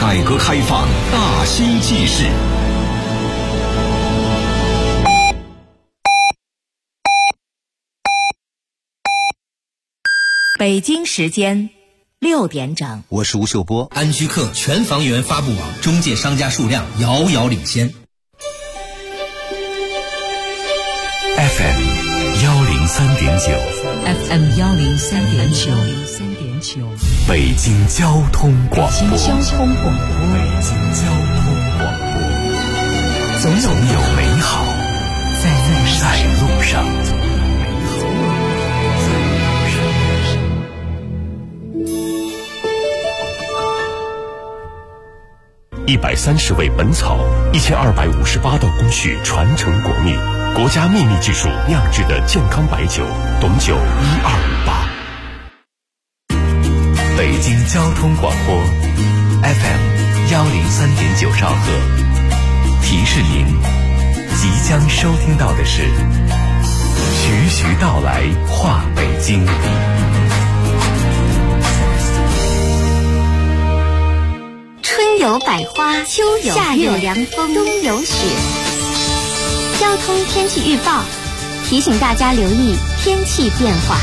改革开放大新纪事。 北京时间6点整， 我是吴秀波。 安居客全房源发布网中介商家数量遥遥领先。 FM 103.9 FM 103.9， 北京交通广播。 北京交通广播，总有美好在路上。130味本草，1258道工序传承国秘，国家秘密技术酿制的健康白酒，董酒1258。北京交通广播 FM 103.9兆赫，提示您，即将收听到的是徐徐道来话北京。 春有百花，秋有夏有凉风，冬有雪。交通天气预报提醒大家留意天气变化。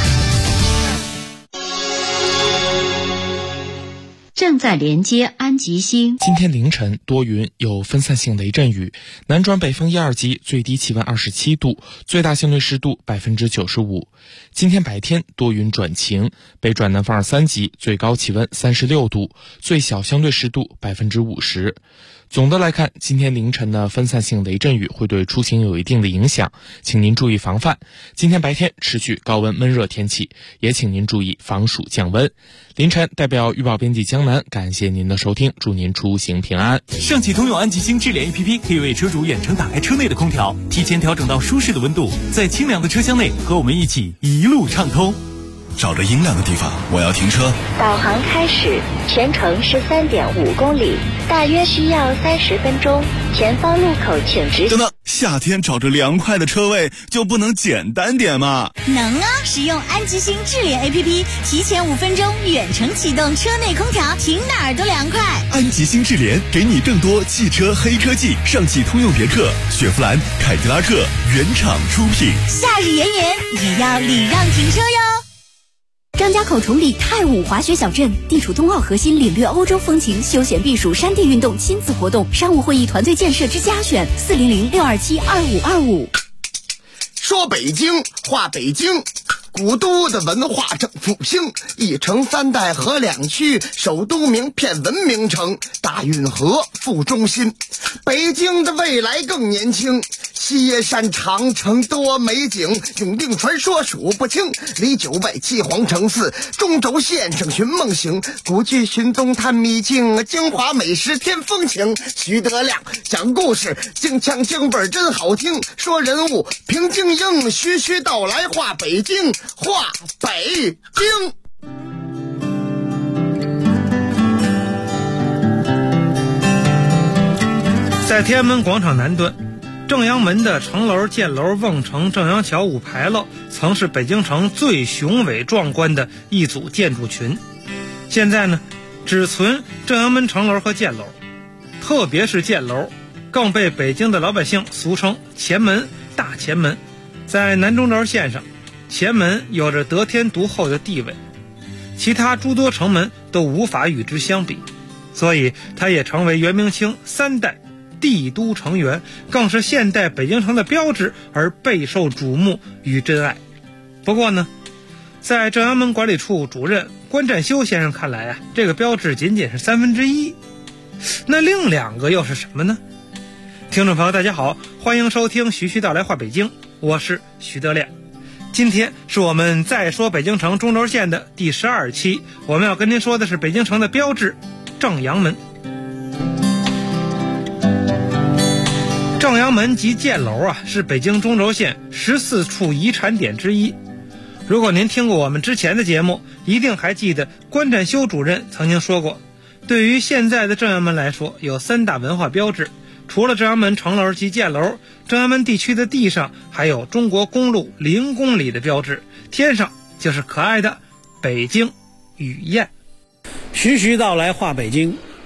正在连接安吉星。 今天凌晨多云，有分散性雷阵雨，南转北风1、2级，最低气温27度，最大相对湿度95%。今天白天多云转晴，北转南风2、3级，最高气温36度，最小相对湿度50%。总的来看，今天凌晨的分散性雷阵雨会对出行有一定的影响，请您注意防范。今天白天持续高温闷热天气，也请您注意防暑降温。凌晨代表预报编辑江南感谢您的收听，祝您出行平安。 上汽通用安吉星智联 APP 可以为车主远程打开车内的空调，提前调整到舒适的温度，在清凉的车厢内和我们一起一路畅通。 找着阴凉的地方，我要停车。 导航开始，全程13.5公里，大约需要30分钟。前方路口请直行。 等等，夏天找着凉快的车位就不能简单点吗？ 能啊！使用安吉星智联 APP， 提前5分钟远程启动车内空调，停哪儿都凉快。 安吉星智联给你更多汽车黑科技，上汽通用别克、雪佛兰、凯迪拉克原厂出品。 夏日炎炎，也要礼让停车哟。 张家口崇礼太武滑雪小镇地处冬奥核心，领略欧洲风情，休闲避暑山地运动亲子活动，商务会议团队建设之家选400-627-2525。 说北京话北京，古都的文化正复兴，一城三代河两区，首都名片文明城，大运河副中心。北京的未来更年轻，西山长城多美景，永定传说数不清，离9外7皇城4，中轴线上寻梦行，古剧寻踪探秘境，京华美食添风情。徐德亮讲故事，京腔京味真好听，说人物平静英，徐徐道来话北京，话北京。 在天安门广场南端，正阳门的城楼、箭楼、瓮城、正阳桥、五牌楼曾是北京城最雄伟壮观的一组建筑群。现在呢，只存正阳门城楼和箭楼，特别是箭楼，更被北京的老百姓俗称前门、大前门。在南中轴线上，前门有着得天独厚的地位，其他诸多城门都无法与之相比，所以它也成为元明清3代帝都城垣，更是现代北京城的标志，而备受瞩目与珍爱。不过呢，在正阳门管理处主任关占修先生看来啊，这个标志仅仅是1/3，那另2个又是什么呢？听众朋友大家好，欢迎收听徐徐道来话北京，我是徐德亮。今天是我们再说北京城中轴线的第12期，我们要跟您说的是北京城的标志正阳门。正阳门及箭楼啊，是北京中轴线14处遗产点之一。如果您听过我们之前的节目，一定还记得关占修主任曾经说过，对于现在的正阳门来说，有3大文化标志。除了正阳门城楼及箭楼，正阳门地区的地上还有中国公路0公里的标志，天上就是可爱的北京雨燕。 徐徐道来话北京，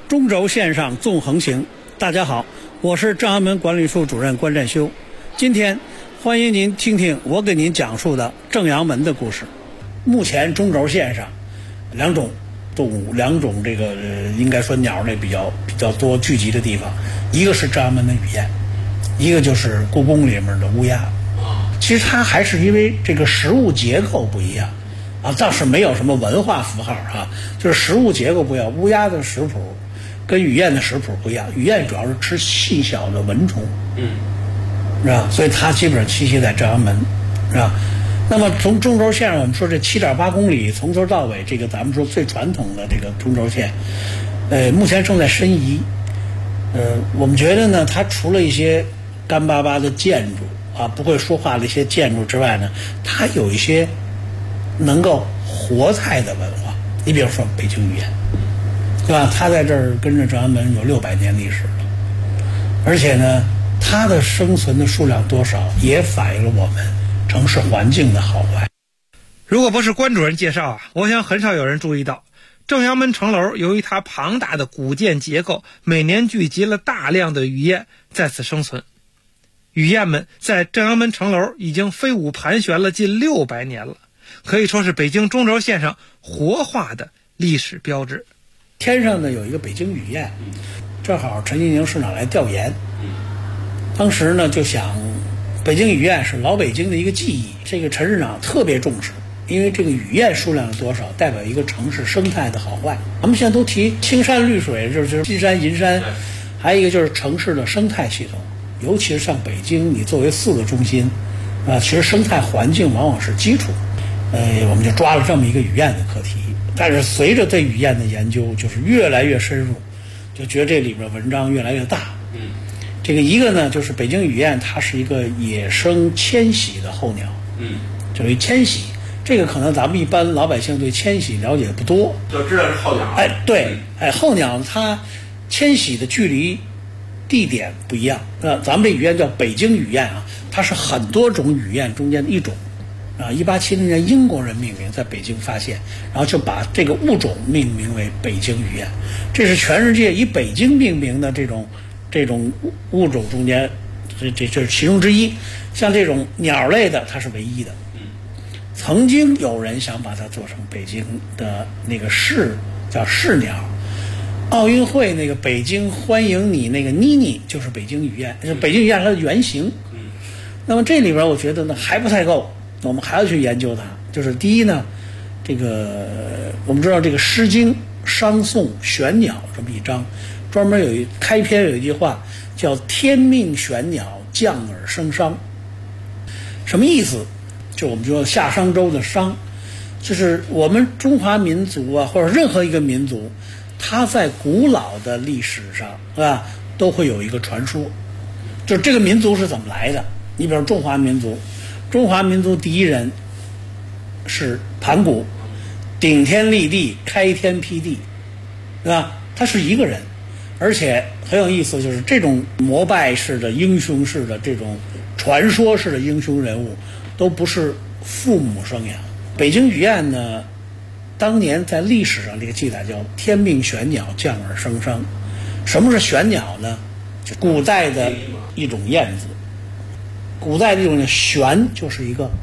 中轴线上纵横行。大家好，我是正阳门管理处主任关占修。今天欢迎您听听我给您讲述的正阳门的故事。目前中轴线上两种动物，应该说鸟类比较多聚集的地方，一个是正阳门的雨燕，一个就是故宫里面的乌鸦。其实它还是因为这个食物结构不一样啊，倒是没有什么文化符号啊，就是食物结构不一样。乌鸦的食谱跟雨燕的食谱不一样，雨燕主要是吃细小的蚊虫，是吧？所以它基本上栖息在正阳门，是吧？那么从中轴线上，我们说这7.8公里从头到尾，这个咱们说最传统的这个中轴线，目前正在申遗。我们觉得呢，它除了一些干巴巴的建筑啊，不会说话的一些建筑之外呢，它有一些能够活态的文化。你比如说北京语言，对吧？它在这儿跟着正阳门有600年历史了，而且呢，它的生存的数量多少也反映了我们城市环境的好坏。 如果不是关主任介绍啊，我想很少有人注意到，正阳门城楼由于它庞大的古建结构，每年聚集了大量的雨燕在此生存。雨燕们在正阳门城楼已经飞舞盘旋了近600年了，可以说是北京中轴线上活化的历史标志。 天上呢有一个北京雨燕，正好陈吉宁市长来调研，当时呢就想北京雨燕是老北京的一个记忆，这个陈市长特别重视，因为这个雨燕数量的多少代表一个城市生态的好坏。咱们现在都提青山绿水，就是金山银山，还有一个就是城市的生态系统，尤其是像北京，你作为4个中心其实生态环境往往是基础。我们就抓了这么一个雨燕的课题，但是随着对雨燕的研究就是越来越深入，就觉得这里边文章越来越大。这个一个呢，就是北京雨燕它是一个野生迁徙的候鸟，就是迁徙，这个可能咱们一般老百姓对迁徙了解不多， 就知道是候鸟。 对，候鸟它迁徙的距离地点不一样。咱们这雨燕叫北京雨燕啊，它是很多种雨燕中间的一种。1870年英国人命名，在北京发现，然后就把这个物种命名为北京雨燕。这是全世界以北京命名的这种物种中间，这是其中之一。像这种鸟类的，它是唯一的。曾经有人想把它做成北京的那个叫市鸟。奥运会那个北京欢迎你那个妮妮就是北京雨燕，北京雨燕它的原型。那么这里边我觉得呢还不太够。我们还要去研究它，就是第一呢，这个我们知道这个《诗经·商颂·玄鸟》这么一章，专门开篇有一句话叫“天命玄鸟，降而生商”，什么意思？就我们说夏商周的商，就是我们中华民族啊，或者任何一个民族，它在古老的历史上啊都会有一个传说，就是这个民族是怎么来的。你比如中华民族第一人是盘古，顶天立地，开天辟地，对吧？他是一个人，而且很有意思，就是这种膜拜式的、英雄式的、这种传说式的英雄人物，都不是父母生养。北京雨燕呢，当年在历史上这个记载叫“天命玄鸟，降而生商”。什么是玄鸟呢？就古代的一种燕子。古代这种玄就是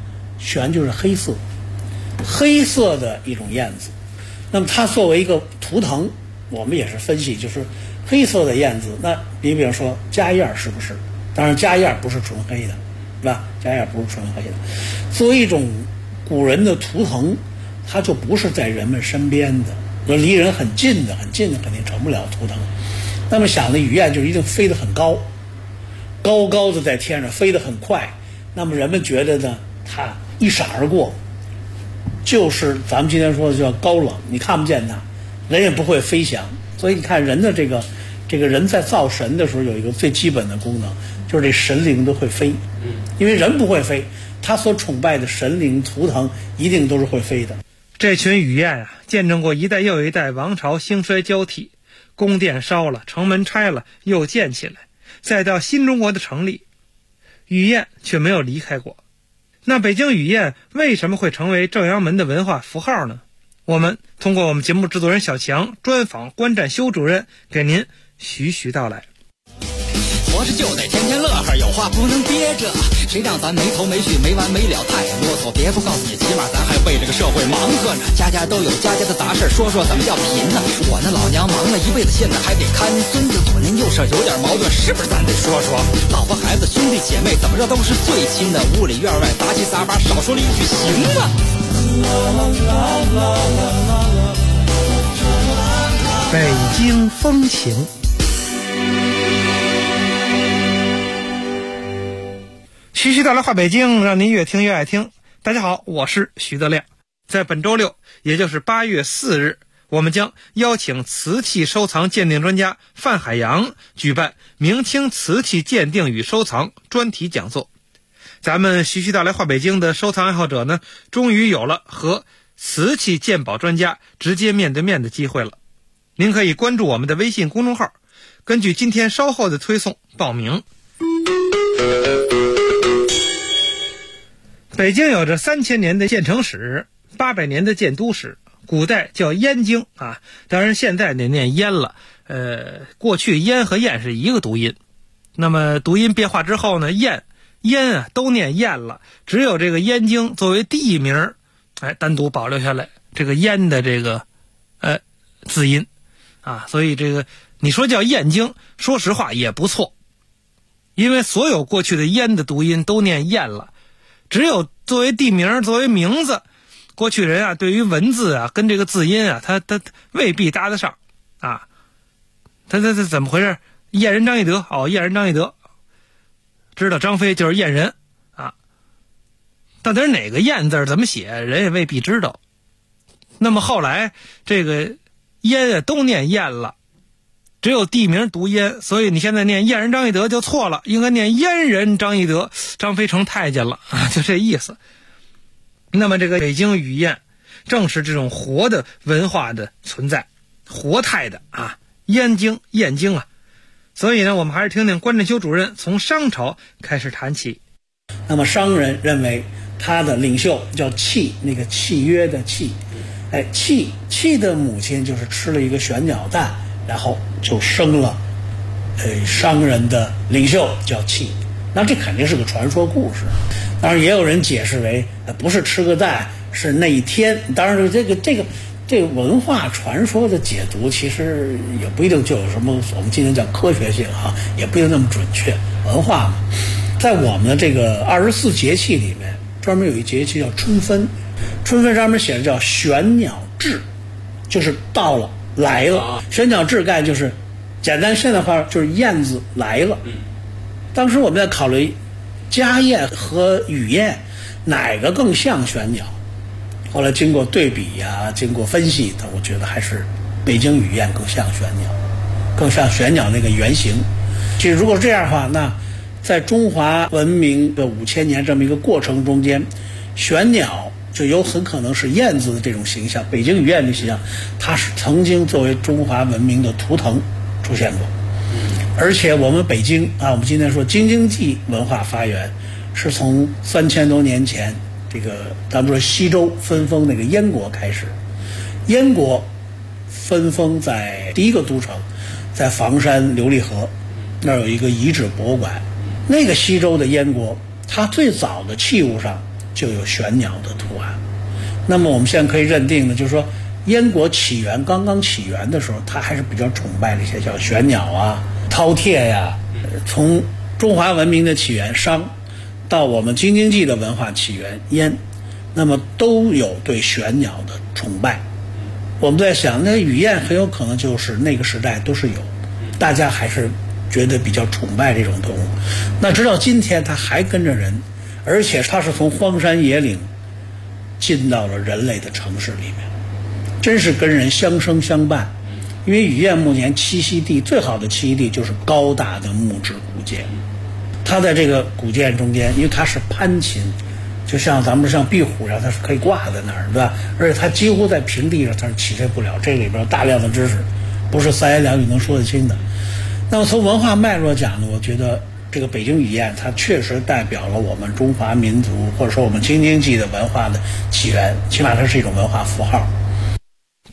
黑色的一种燕子。那么它作为一个图腾，我们也是分析，就是黑色的燕子。那你比如说家燕是不是？当然家燕不是纯黑的，对吧？家燕不是纯黑的。作为一种古人的图腾，它就不是在人们身边的，离人很近的肯定成不了图腾。那么想的雨燕就一定飞得很高。高高的在天上飞得很快，那么人们觉得呢，它一闪而过，就是咱们今天说的叫高冷，你看不见它，人也不会飞翔。所以你看人的这个人在造神的时候有一个最基本的功能，就是这神灵都会飞，因为人不会飞，他所崇拜的神灵图腾一定都是会飞的。 这群雨燕啊，见证过一代又一代王朝兴衰交替，宫殿烧了，城门拆了，又建起来。再到新中国的成立，雨燕却没有离开过。那北京雨燕为什么会成为正阳门的文化符号呢？ 我们通过我们节目制作人小强专访关占修主任，给您徐徐道来。 活着就得天天乐呵，有话不能憋着，谁让咱没头没绪没完没了太啰嗦，别不告诉你，起码咱还为这个社会忙活呢。家家都有家家的杂事，说说怎么叫贫呢？我那老娘忙了一辈子，现在还得看孙子，左邻右舍有点矛盾，是不是咱得说说？老婆孩子兄弟姐妹怎么着都是最亲的，屋里院外杂七杂八，少说了一句行吗？ 北京风情。徐徐道来话北京，让您越听越爱听。大家好，我是徐德亮。在本周六，也就是8月4日，我们将邀请瓷器收藏鉴定专家范海洋举办明清瓷器鉴定与收藏专题讲座。咱们徐徐道来话北京的收藏爱好者呢，终于有了和瓷器鉴宝专家直接面对面的机会了。您可以关注我们的微信公众号，根据今天稍后的推送报名。北京有着3000年的建城史，800年的建都史，古代叫燕京啊，当然现在得念燕了。过去燕和燕是一个读音，那么读音变化之后呢，燕啊都念燕了，只有这个燕京作为地名，单独保留下来这个燕的这个字音啊，所以这个你说叫燕京，说实话也不错，因为所有过去的燕的读音都念燕了。只有作为地名，作为名字，过去人啊对于文字啊跟这个字音啊他未必搭得上啊。他怎么回事？燕人张翼德，燕人张翼德，知道张飞就是燕人啊，到底哪个燕字怎么写，人也未必知道。那么后来这个燕啊都念燕了，只有地名读燕，所以你现在念燕人张翼德就错了，应该念燕人张翼德，张飞成太监了啊，就这意思。那么这个北京语燕正是这种活的文化的存在，活态的啊，燕京啊。所以呢，我们还是听听关占修主任从商朝开始谈起。 那么商人认为他的领袖叫契，那个契约的契，契的母亲就是吃了一个玄鸟蛋，然后就生了商人的领袖叫契。那这肯定是个传说故事，当然也有人解释为不是吃个蛋，是那一天。当然这个文化传说的解读其实也不一定就有什么我们今天叫科学性啊，也不一定那么准确。文化嘛，在我们的这个24节气里面，专门有一节气叫春分，春分上面写的叫玄鸟至，就是到了来了。玄鸟至概就是简单现代化就是燕子来了。当时我们在考虑家燕和雨燕哪个更像玄鸟，后来经过对比啊，经过分析，我觉得还是北京雨燕更像玄鸟，更像玄鸟那个原型。其实如果这样的话，那在中华文明的5000年这么一个过程中间，玄鸟就有很可能是燕子的这种形象，北京雨燕的形象，它是曾经作为中华文明的图腾出现过。而且我们北京啊，我们今天说京津冀文化发源是从3000多年前这个咱们说西周分封那个燕国开始。燕国分封在第一个都城在房山琉璃河那儿有一个遗址博物馆，那个西周的燕国它最早的器物上就有玄鸟的图案。那么我们现在可以认定的就是说，燕国刚刚起源的时候，它还是比较崇拜那些叫玄鸟啊、饕餮呀。从中华文明的起源商，到我们京津冀的文化起源燕，那么都有对玄鸟的崇拜。我们在想，那雨燕很有可能就是那个时代都是有，大家还是觉得比较崇拜这种动物。那直到今天，它还跟着人，而且它是从荒山野岭进到了人类的城市里面，真是跟人相生相伴。因为雨燕目前栖息地最好的栖息地就是高大的木质古建，它在这个古建中间，因为它是攀禽，就像咱们像壁虎一样，它是可以挂在那儿，对吧？而且它几乎在平地上它是起飞不了，这里边有大量的知识，不是三言两语能说得清的。那么从文化脉络讲呢，我觉得这个北京雨燕它确实代表了我们中华民族或者说我们京津冀的文化的起源，起码它是一种文化符号。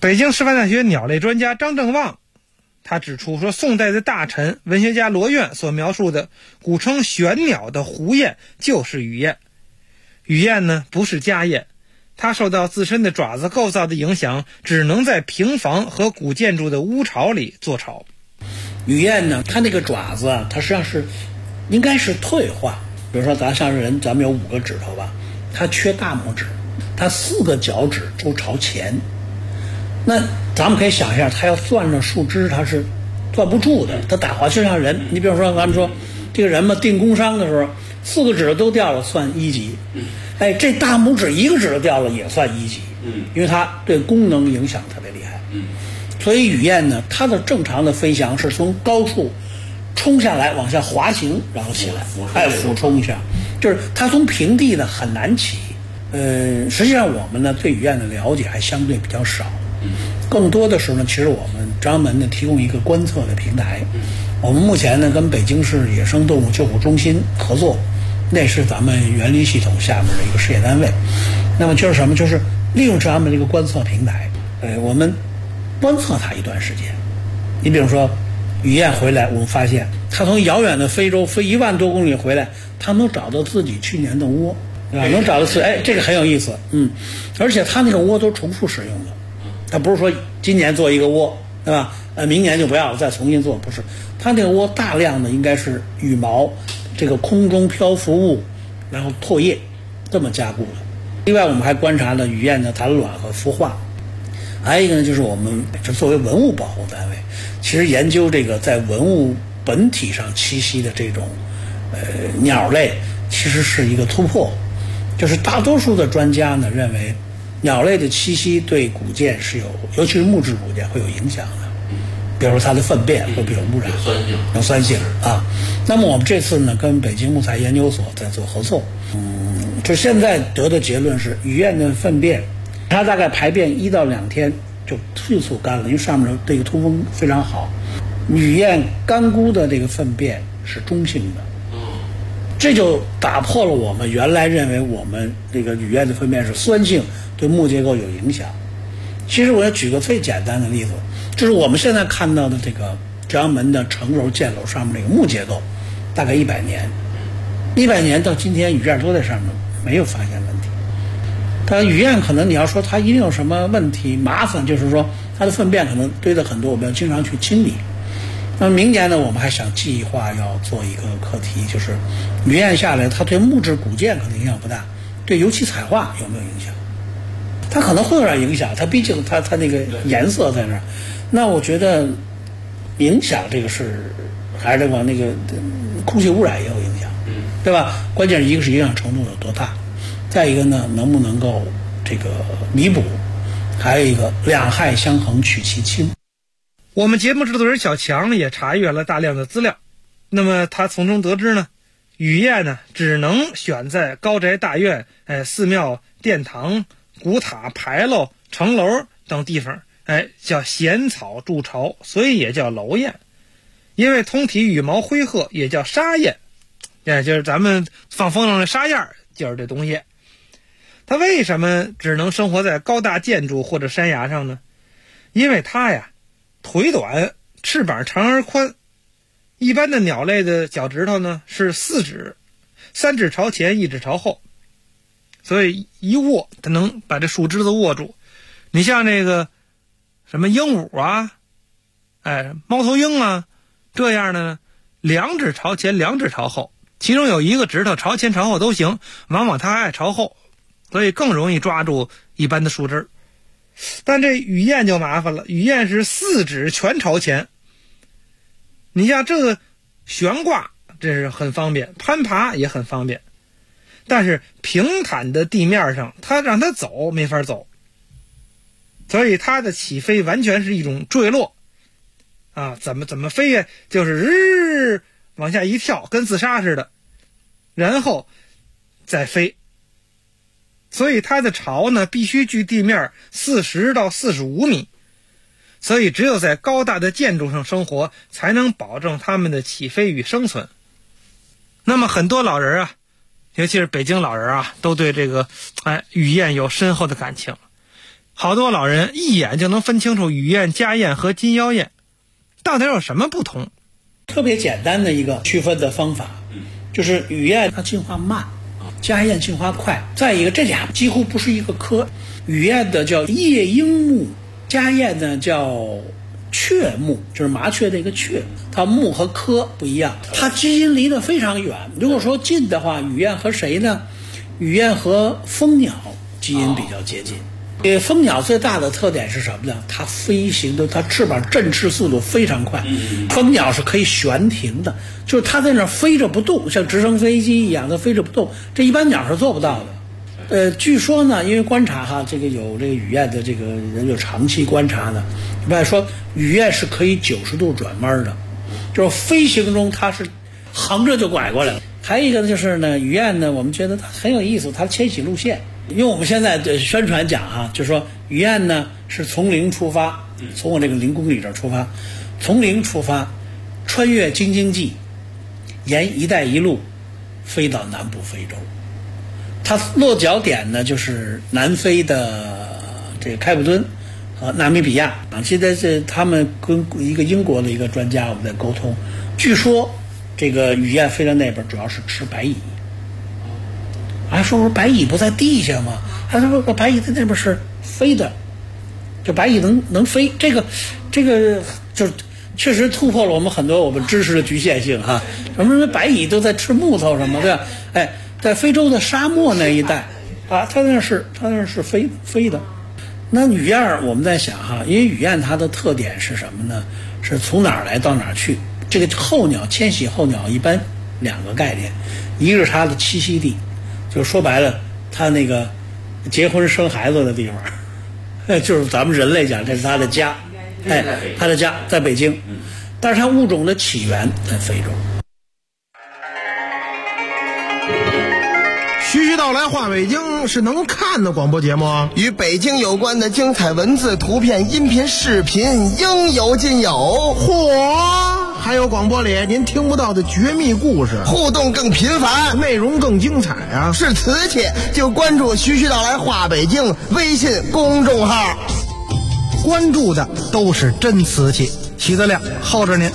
北京师范大学鸟类专家张正旺他指出说，宋代的大臣文学家罗苑所描述的古称玄鸟的狐雁就是雨雁。雨雁呢不是家雁，它受到自身的爪子构造的影响，只能在平房和古建筑的屋巢里做巢。 雨雁呢，它那个爪子啊，它实际上是应该是退化。比如说咱像人，咱们有5个指头吧，它缺大拇指，它4个脚趾都朝前。那咱们可以想一下，它要攥着树枝，它是攥不住的，它打滑就像人。你比如说咱们说这个人嘛，定工伤的时候，4个指头都掉了算1级。哎，这大拇指1个指头掉了也算1级。因为它对功能影响特别厉害。所以雨雁呢，它的正常的飞翔是从高处冲下来往下滑行，然后起来，俯冲一下，就是它从平地呢很难起。实际上我们呢对雨雁的了解还相对比较少。更多的时候呢，其实我们专门呢提供一个观测的平台。我们目前呢跟北京市野生动物救护中心合作，那是咱们园林系统下面的一个事业单位。那么就是什么？就是利用咱们这个观测平台，我们观测它一段时间。你比如说雨雁回来，我们发现它从遥远的非洲飞1万多公里回来，它能找到自己去年的窝，对吧？能找到这个很有意思。而且它那个窝都重复使用的。它不是说今年做一个窝，对吧？明年就不要了，再重新做，不是。它那个窝大量的应该是羽毛，这个空中漂浮物，然后唾液这么加固的。另外，我们还观察了雨雁的产卵和孵化。还有一个呢，就是我们作为文物保护单位，其实研究这个在文物本体上栖息的这种鸟类，其实是一个突破。就是大多数的专家呢认为，鸟类的栖息对古建是尤其是木质古建会有影响的，比如说它的粪便会不会有污染，有酸性啊。那么我们这次呢跟北京木材研究所在做合作，就现在得的结论是，雨雁的粪便，它大概排便1到2天就迅速干了，因为上面这个通风非常好。雨雁干枯的这个粪便是中性的。这就打破了我们原来认为我们这个雨雁的粪便是酸性，对木结构有影响。其实我要举个最简单的例子，就是我们现在看到的这个朝阳门的城楼箭楼上面这个木结构，大概100年到今天雨雁都在上面，没有发现问题。但雨雁可能你要说它一定有什么问题麻烦，就是说它的粪便可能堆的很多，我们要经常去清理。那么明年呢，我们还想计划要做一个课题，就是雨雁下来，它对木质古建可能影响不大，对油漆彩画有没有影响？它可能会有点影响，它毕竟它那个颜色在那儿。那我觉得影响这个是还是往那个空气污染也有影响，对吧？关键一个是影响程度有多大，再一个呢，能不能够这个弥补，还有一个两害相衡取其轻。 我们节目制作人小强也查阅了大量的资料，那么他从中得知呢，雨雁呢只能选在高宅大院、寺庙、殿堂、古塔、牌楼、城楼等地方，叫闲草筑巢，所以也叫楼雁。因为通体羽毛灰褐，也叫沙雁，就是咱们放风筝的沙燕，就是这东西。它为什么只能生活在高大建筑或者山崖上呢？因为它呀腿短，翅膀长而宽。一般的鸟类的脚趾头呢是4指，3指朝前，1指朝后，所以一握它能把这树枝子握住。你像这个什么鹦鹉啊，猫头鹰啊，这样的呢，2指朝前，2指朝后，其中有一个指头朝前朝后都行，往往它爱朝后，所以更容易抓住一般的树枝。但这雨雁就麻烦了，雨雁是4指全朝前。你像这个悬挂，这是很方便，攀爬也很方便，但是平坦的地面上，它让它走没法走，所以它的起飞完全是一种坠落啊！怎么飞呀？就是往下一跳，跟自杀似的，然后再飞。所以它的巢呢必须距地面40到45米，所以只有在高大的建筑上生活，才能保证它们的起飞与生存。那么很多老人啊，尤其是北京老人啊，都对这个雨雁有深厚的感情。 好多老人一眼就能分清楚雨燕、家燕和金腰燕到底有什么不同。 特别简单的一个区分的方法，就是雨燕它进化慢，家燕进化快。再一个，这俩几乎不是一个科，雨燕的叫夜莺目，家燕呢叫雀目，就是麻雀的一个雀，它目和科不一样，它基因离得非常远。如果说近的话，雨燕和谁呢？雨燕和蜂鸟基因比较接近。蜂鸟最大的特点是什么呢？它飞行的，它翅膀振翅速度非常快。蜂鸟是可以悬停的，就是它在那飞着不动，像直升飞机一样的飞着不动，这一般鸟是做不到的。据说呢，因为观察哈，这个有这个雨燕的这个人有长期观察的，一般说雨燕是可以90度转弯的，就是飞行中它是横着就拐过来了。还有一个就是呢，雨燕呢，我们觉得它很有意思，它迁徙路线。因为我们现在的宣传讲哈，就是说雨燕呢是从零出发，从我这个0公里这儿出发，从零出发，穿越京津冀，沿一带一路飞到南部非洲。它落脚点呢就是南非的这个开普敦和纳米比亚啊。现在是他们跟一个英国的一个专家我们在沟通，据说这个雨燕飞到那边主要是吃白蚁。说白蚁不在地下吗？他说白蚁在那边是飞的，就白蚁能飞，这个就确实突破了我们很多我们知识的局限性哈。什么白蚁都在吃木头什么对吧？在非洲的沙漠那一带啊，它那是飞的。那雨燕我们在想哈，因为雨燕它的特点是什么呢？是从哪儿来到哪儿去。这个候鸟迁徙候鸟一般2个概念，一个是它的栖息地。就说白了，他那个结婚生孩子的地方，就是咱们人类讲，这是他的家，他的家在北京，但是他物种的起源在非洲。 徐徐道来话北京是能看的广播节目， 与北京有关的精彩文字、图片、音频、视频应有尽有。 嚯！还有广播里您听不到的绝密故事， 互动更频繁， 内容更精彩啊！ 是瓷器就关注徐徐道来话北京微信公众号， 关注的都是真瓷器。徐德亮候着您。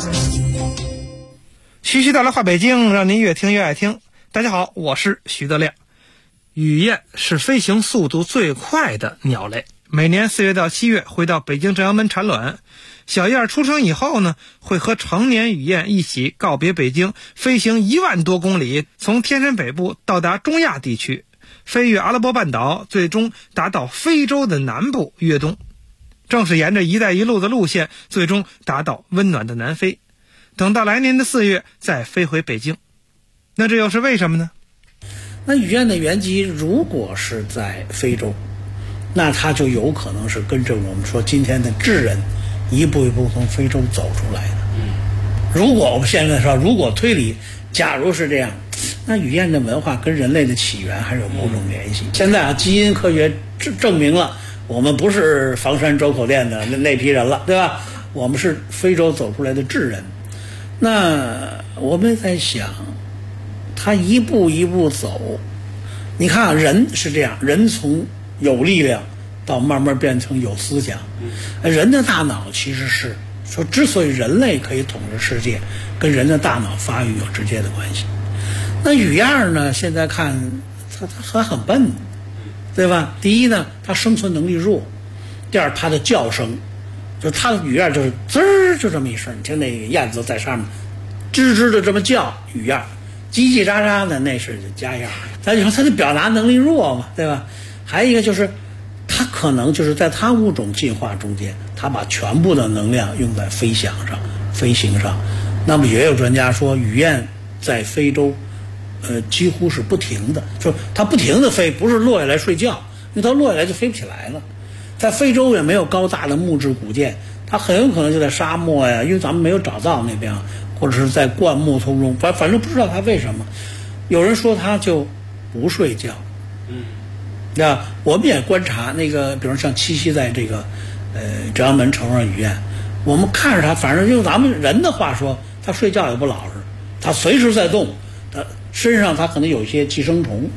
徐徐道来话北京，让您越听越爱听。大家好，我是徐德亮。雨燕是飞行速度最快的鸟类，每年4月到7月会到北京正阳门产卵。小燕出生以后呢，会和成年雨燕一起告别北京，飞行1万多公里，从天山北部到达中亚地区，飞越阿拉伯半岛，最终达到非洲的南部越冬。正是沿着一带一路的路线，最终达到温暖的南非，等到来年的4月再飞回北京。那这又是为什么呢？ 那雨燕的原籍如果是在非洲，那它就有可能是跟着我们说今天的智人一步一步从非洲走出来的。如果我们现在说，如果推理，假如是这样，那雨燕的文化跟人类的起源还是有某种联系。现在基因科学证明了，我们不是房山周口店的那批人了，对吧？我们是非洲走出来的智人。那我们在想，他一步一步走，你看人是这样，人从有力量到慢慢变成有思想。人的大脑其实是说，之所以人类可以统治世界，跟人的大脑发育有直接的关系。那雨燕呢，现在看它很笨，对吧？第一呢，它生存能力弱；第二，它的叫声，就它的雨燕就是滋儿就这么一声，你听那个燕子在上面吱吱的这么叫，雨燕；叽叽喳喳的那是家燕。咱就说它的表达能力弱嘛，对吧？还有一个就是它可能就是在它物种进化中间，它把全部的能量用在飞行上。那么也有专家说，雨燕在非洲几乎是不停的，就是它不停的飞，不是落下来睡觉，因为它落下来就飞不起来了。在非洲也没有高大的木质古建，它很有可能就在沙漠呀，因为咱们没有找到那边，或者是在灌木丛中，反正不知道它为什么。有人说它就不睡觉，对吧？我们也观察那个，比如像栖息在这个正阳门城上雨燕，我们看着它，反正用咱们人的话说，它睡觉也不老实，它随时在动，它身上它可能有一些寄生虫，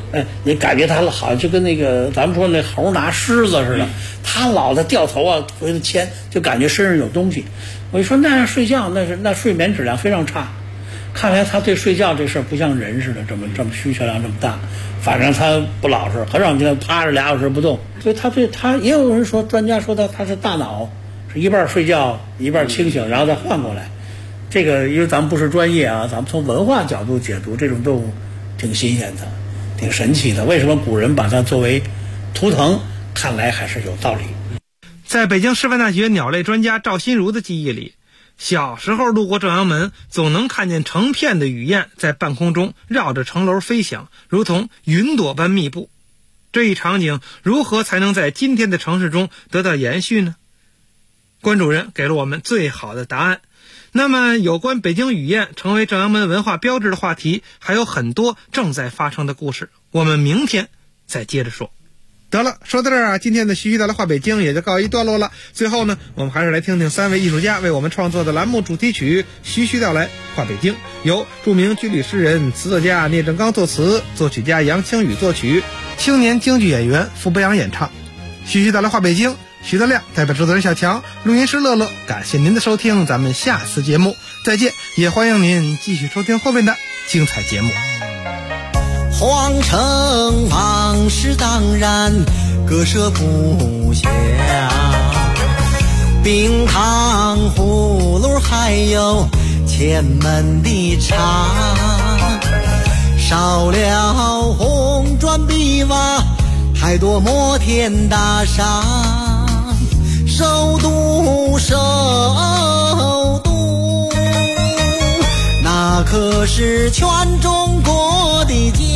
你感觉他好像就跟那个咱们说那猴拿狮子似的，他老在掉头啊，回头牵，就感觉身上有东西。我一说那样睡觉，那睡眠质量非常差。看来他对睡觉这事儿不像人似的，这么需求量这么大。反正他不老实，很少见他趴着2小时不动。所以他也有人说，专家说他是大脑是一半睡觉一半清醒，然后再换过来。这个因为咱们不是专业啊，咱们从文化角度解读这种动物挺新鲜的，挺神奇的。为什么古人把它作为图腾？看来还是有道理。 在北京师范大学鸟类专家赵新如的记忆里，小时候路过正阳门，总能看见成片的雨燕在半空中绕着城楼飞翔，如同云朵般密布。这一场景如何才能在今天的城市中得到延续呢？关主任给了我们最好的答案。那么有关北京雨燕成为正阳门文化标志的话题还有很多正在发生的故事，我们明天再接着说。得了，说到这儿啊，今天的徐徐道来话北京也就告一段落了。最后呢，我们还是来听听3位艺术家为我们创作的栏目主题曲《徐徐道来话北京》，由著名军旅诗人、词作家聂正刚作词，作曲家杨清宇作曲，青年京剧演员傅博阳演唱。徐徐道来话北京，徐德亮代表制作人小强，录音师乐乐，感谢您的收听，咱们下次节目再见，也欢迎您继续收听后面的精彩节目。 皇城往事当然，割舍不下，冰糖葫芦还有前门的茶，少了红砖碧瓦，太多摩天大厦，首都那可是全中国的家。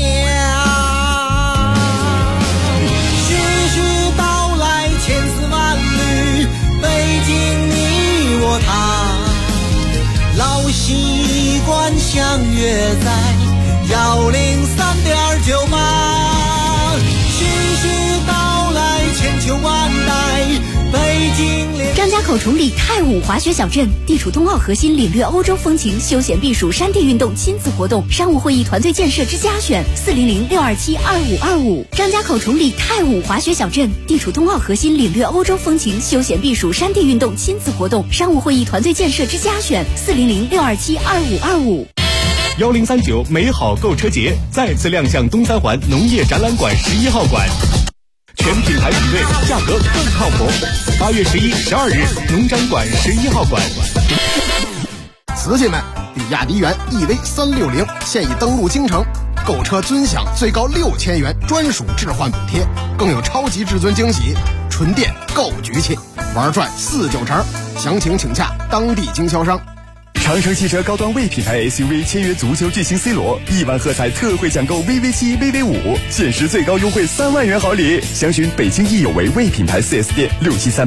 徐徐道来千丝万缕，北京你我他，老习惯相约在103.98。徐徐道来千秋万代，北京张家口崇礼太武滑雪小镇地处冬奥核心，领略欧洲风情，休闲避暑山地运动亲子活动，商务会议团队建设之家选400-627-2525。张家口崇礼太武滑雪小镇地处冬奥核心，领略欧洲风情，休闲避暑山地运动亲子活动，商务会议团队建设之家选400-627-2525。 1039美好购车节再次亮相东三环农业展览馆11号馆，全品牌比对，价格更靠谱。8月11、12日，农展馆11号馆。 瓷器们，比亚迪元 EV360现已登陆京城，购车尊享最高6000元专属置换补贴，更有超级至尊惊喜，纯电够局气，玩转49成。详情请洽当地经销商。 长城汽车高端 V 品牌 SUV 签约足球巨星 C 罗，1万喝彩特惠抢购 VV7、VV5，限时最高优惠3万元好礼。详询北京易有为 V 品牌 4S 店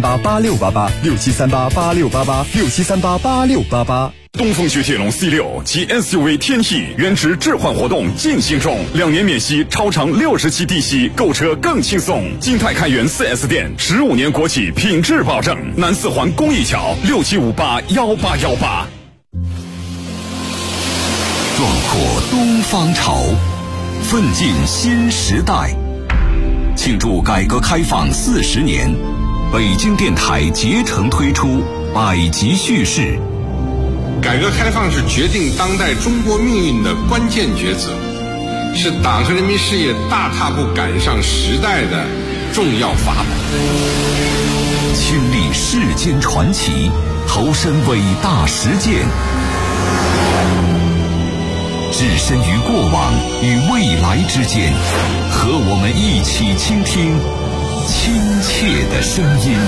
，67388688，67388688，67388688。 东风雪铁龙 C6 及 SUV 天翼原值置换活动进行中，2年免息，超长60期低息，购车更轻松。金泰开元 4S 店，15年国企品质保证。南四环公益桥67581818。 壮阔东方潮，奋进新时代。庆祝改革开放40年，北京电台竭诚推出百集叙事。 改革开放是决定当代中国命运的关键抉择，是党和人民事业大踏步赶上时代的重要法宝。 亲历世间传奇，投身伟大实践，置身于过往与未来之间，和我们一起倾听亲切的声音。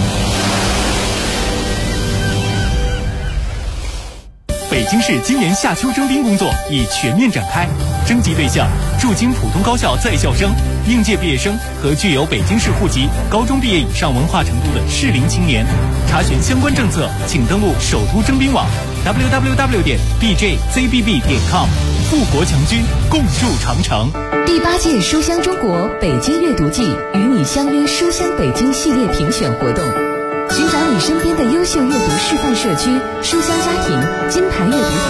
北京市今年夏秋征兵工作已全面展开，征集对象驻京普通高校在校生、应届毕业生和具有北京市户籍、高中毕业以上文化程度的适龄青年。查询相关政策，请登录首都征兵网 www.bjzbb.com。富国强军，共筑长城。 第8届书香中国北京阅读季与你相约书香北京系列评选活动，寻找你身边的优秀阅读示范社区，书香家庭金牌阅读